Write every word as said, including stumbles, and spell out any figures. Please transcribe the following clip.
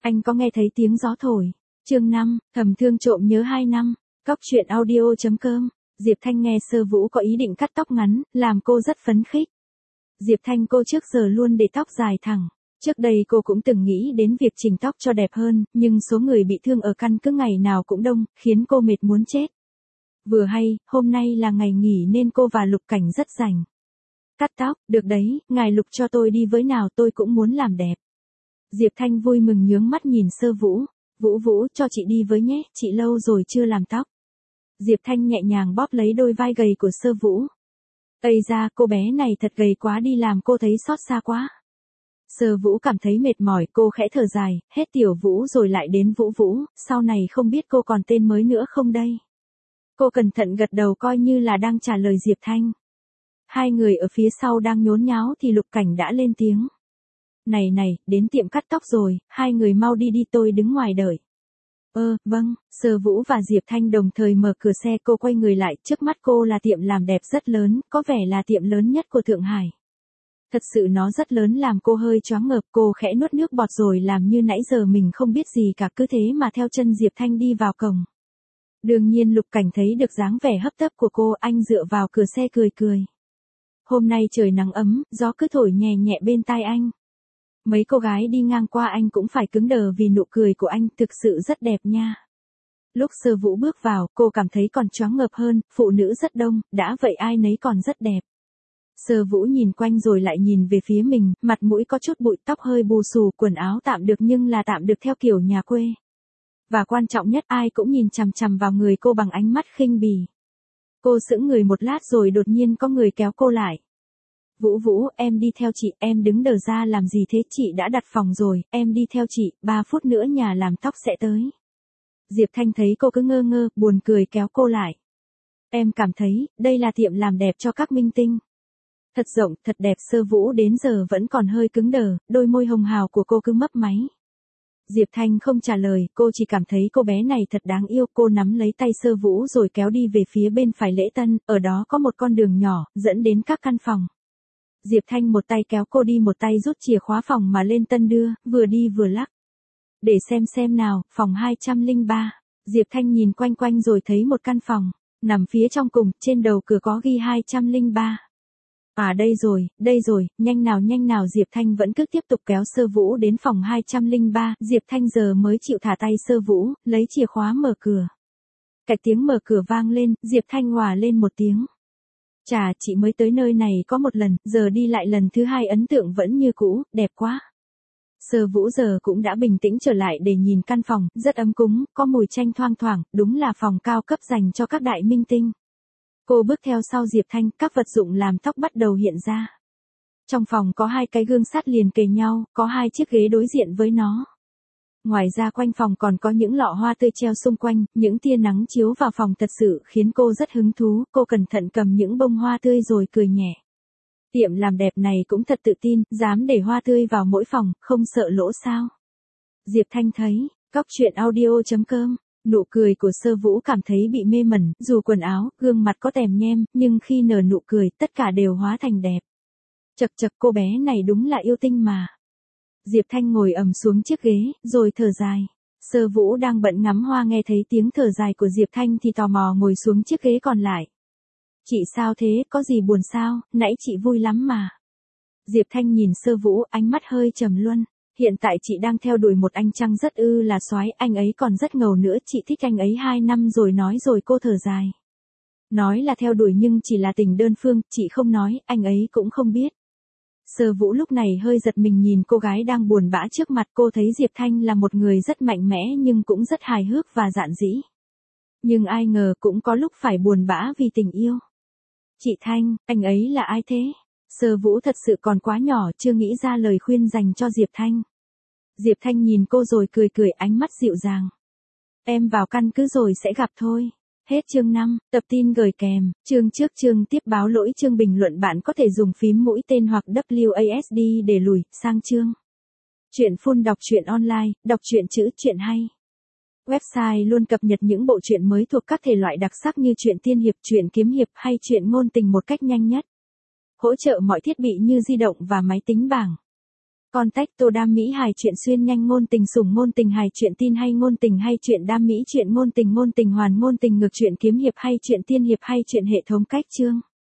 Anh có nghe thấy tiếng gió thổi. Chương năm, thầm thương trộm nhớ hai năm. Cóc truyện audio chấm com. Diệp Thanh nghe Sơ Vũ có ý định cắt tóc ngắn, làm cô rất phấn khích. Diệp Thanh cô trước giờ luôn để tóc dài thẳng. Trước đây cô cũng từng nghĩ đến việc chỉnh tóc cho đẹp hơn, nhưng số người bị thương ở căn cứ ngày nào cũng đông, khiến cô mệt muốn chết. Vừa hay, hôm nay là ngày nghỉ nên cô và Lục Cảnh rất rảnh. Cắt tóc, được đấy, ngài Lục cho tôi đi với nào, tôi cũng muốn làm đẹp. Diệp Thanh vui mừng nhướng mắt nhìn Sơ Vũ. Vũ Vũ, cho chị đi với nhé, chị lâu rồi chưa làm tóc. Diệp Thanh nhẹ nhàng bóp lấy đôi vai gầy của Sơ Vũ. Ây da, cô bé này thật gầy quá đi, làm cô thấy xót xa quá. Sơ Vũ cảm thấy mệt mỏi, cô khẽ thở dài, hết Tiểu Vũ rồi lại đến Vũ Vũ, sau này không biết cô còn tên mới nữa không đây. Cô cẩn thận gật đầu coi như là đang trả lời Diệp Thanh. Hai người ở phía sau đang nhốn nháo thì Lục Cảnh đã lên tiếng. Này này, đến tiệm cắt tóc rồi, hai người mau đi đi, tôi đứng ngoài đợi. Ơ, vâng, Sơ Vũ và Diệp Thanh đồng thời mở cửa xe, cô quay người lại, trước mắt cô là tiệm làm đẹp rất lớn, có vẻ là tiệm lớn nhất của Thượng Hải. Thật sự nó rất lớn làm cô hơi choáng ngợp, cô khẽ nuốt nước bọt rồi làm như nãy giờ mình không biết gì cả, cứ thế mà theo chân Diệp Thanh đi vào cổng. Đương nhiên Lục Cảnh thấy được dáng vẻ hấp tấp của cô, anh dựa vào cửa xe cười cười. Hôm nay trời nắng ấm, gió cứ thổi nhẹ nhẹ bên tai anh. Mấy cô gái đi ngang qua anh cũng phải cứng đờ vì nụ cười của anh, thực sự rất đẹp nha. Lúc Sơ Vũ bước vào, cô cảm thấy còn choáng ngợp hơn, phụ nữ rất đông, đã vậy ai nấy còn rất đẹp. Sơ Vũ nhìn quanh rồi lại nhìn về phía mình, mặt mũi có chút bụi, tóc hơi bù xù, quần áo tạm được nhưng là tạm được theo kiểu nhà quê. Và quan trọng nhất, ai cũng nhìn chằm chằm vào người cô bằng ánh mắt khinh bỉ. Cô sững người một lát rồi đột nhiên có người kéo cô lại. Vũ Vũ, em đi theo chị, em đứng đờ ra làm gì thế, chị đã đặt phòng rồi, em đi theo chị, ba phút nữa nhà làm tóc sẽ tới. Diệp Thanh thấy cô cứ ngơ ngơ, buồn cười kéo cô lại. Em cảm thấy, đây là tiệm làm đẹp cho các minh tinh. Thật rộng, thật đẹp. Sơ Vũ đến giờ vẫn còn hơi cứng đờ, đôi môi hồng hào của cô cứ mấp máy. Diệp Thanh không trả lời, cô chỉ cảm thấy cô bé này thật đáng yêu, cô nắm lấy tay Sơ Vũ rồi kéo đi về phía bên phải lễ tân, ở đó có một con đường nhỏ, dẫn đến các căn phòng. Diệp Thanh một tay kéo cô đi, một tay rút chìa khóa phòng mà lên tân đưa, vừa đi vừa lắc. Để xem xem nào, phòng hai trăm lẻ ba. Diệp Thanh nhìn quanh quanh rồi thấy một căn phòng, nằm phía trong cùng, trên đầu cửa có ghi hai trăm lẻ ba. À đây rồi, đây rồi, nhanh nào nhanh nào. Diệp Thanh vẫn cứ tiếp tục kéo Sơ Vũ đến phòng hai trăm lẻ ba, Diệp Thanh giờ mới chịu thả tay Sơ Vũ, lấy chìa khóa mở cửa. Cái tiếng mở cửa vang lên, Diệp Thanh òa lên một tiếng. Chà, chị mới tới nơi này có một lần, giờ đi lại lần thứ hai ấn tượng vẫn như cũ, đẹp quá. Sơ Vũ giờ cũng đã bình tĩnh trở lại để nhìn căn phòng, rất ấm cúng, có mùi chanh thoang thoảng, đúng là phòng cao cấp dành cho các đại minh tinh. Cô bước theo sau Diệp Thanh, các vật dụng làm tóc bắt đầu hiện ra. Trong phòng có hai cái gương sắt liền kề nhau, có hai chiếc ghế đối diện với nó. Ngoài ra quanh phòng còn có những lọ hoa tươi treo xung quanh, những tia nắng chiếu vào phòng thật sự khiến cô rất hứng thú, cô cẩn thận cầm những bông hoa tươi rồi cười nhẹ. Tiệm làm đẹp này cũng thật tự tin, dám để hoa tươi vào mỗi phòng, không sợ lỗ sao. Diệp Thanh thấy, cóc truyện audio chấm com. Nụ cười của Sơ Vũ cảm thấy bị mê mẩn, dù quần áo, gương mặt có tèm nhem, nhưng khi nở nụ cười, tất cả đều hóa thành đẹp. Chật chật, cô bé này đúng là yêu tinh mà. Diệp Thanh ngồi ầm xuống chiếc ghế, rồi thở dài. Sơ Vũ đang bận ngắm hoa nghe thấy tiếng thở dài của Diệp Thanh thì tò mò ngồi xuống chiếc ghế còn lại. Chị sao thế, có gì buồn sao, nãy chị vui lắm mà. Diệp Thanh nhìn Sơ Vũ, ánh mắt hơi trầm luân. Hiện tại chị đang theo đuổi một anh chàng rất ư là soái, anh ấy còn rất ngầu nữa, chị thích anh ấy hai năm rồi. Nói rồi cô thở dài. Nói là theo đuổi nhưng chỉ là tình đơn phương, chị không nói, anh ấy cũng không biết. Sơ Vũ lúc này hơi giật mình nhìn cô gái đang buồn bã trước mặt, cô thấy Diệp Thanh là một người rất mạnh mẽ nhưng cũng rất hài hước và dạn dĩ. Nhưng ai ngờ cũng có lúc phải buồn bã vì tình yêu. Chị Thanh, anh ấy là ai thế? Sơ Vũ thật sự còn quá nhỏ, chưa nghĩ ra lời khuyên dành cho Diệp Thanh. Diệp Thanh nhìn cô rồi cười cười, ánh mắt dịu dàng. Em vào căn cứ rồi sẽ gặp thôi. Hết chương năm, tập tin gửi kèm, chương trước chương tiếp báo lỗi chương bình luận, bạn có thể dùng phím mũi tên hoặc W A S D để lùi sang chương. Chuyện full đọc truyện online, đọc truyện chữ truyện hay. Website luôn cập nhật những bộ truyện mới thuộc các thể loại đặc sắc như truyện tiên hiệp, truyện kiếm hiệp hay truyện ngôn tình một cách nhanh nhất. Hỗ trợ mọi thiết bị như di động và máy tính bảng. Contact Tô Đam Mỹ hài truyện xuyên nhanh ngôn tình sủng ngôn tình hài truyện tin hay ngôn tình hay truyện đam mỹ truyện ngôn tình ngôn tình hoàn ngôn tình ngược truyện kiếm hiệp hay truyện tiên hiệp hay truyện hệ thống cách chương.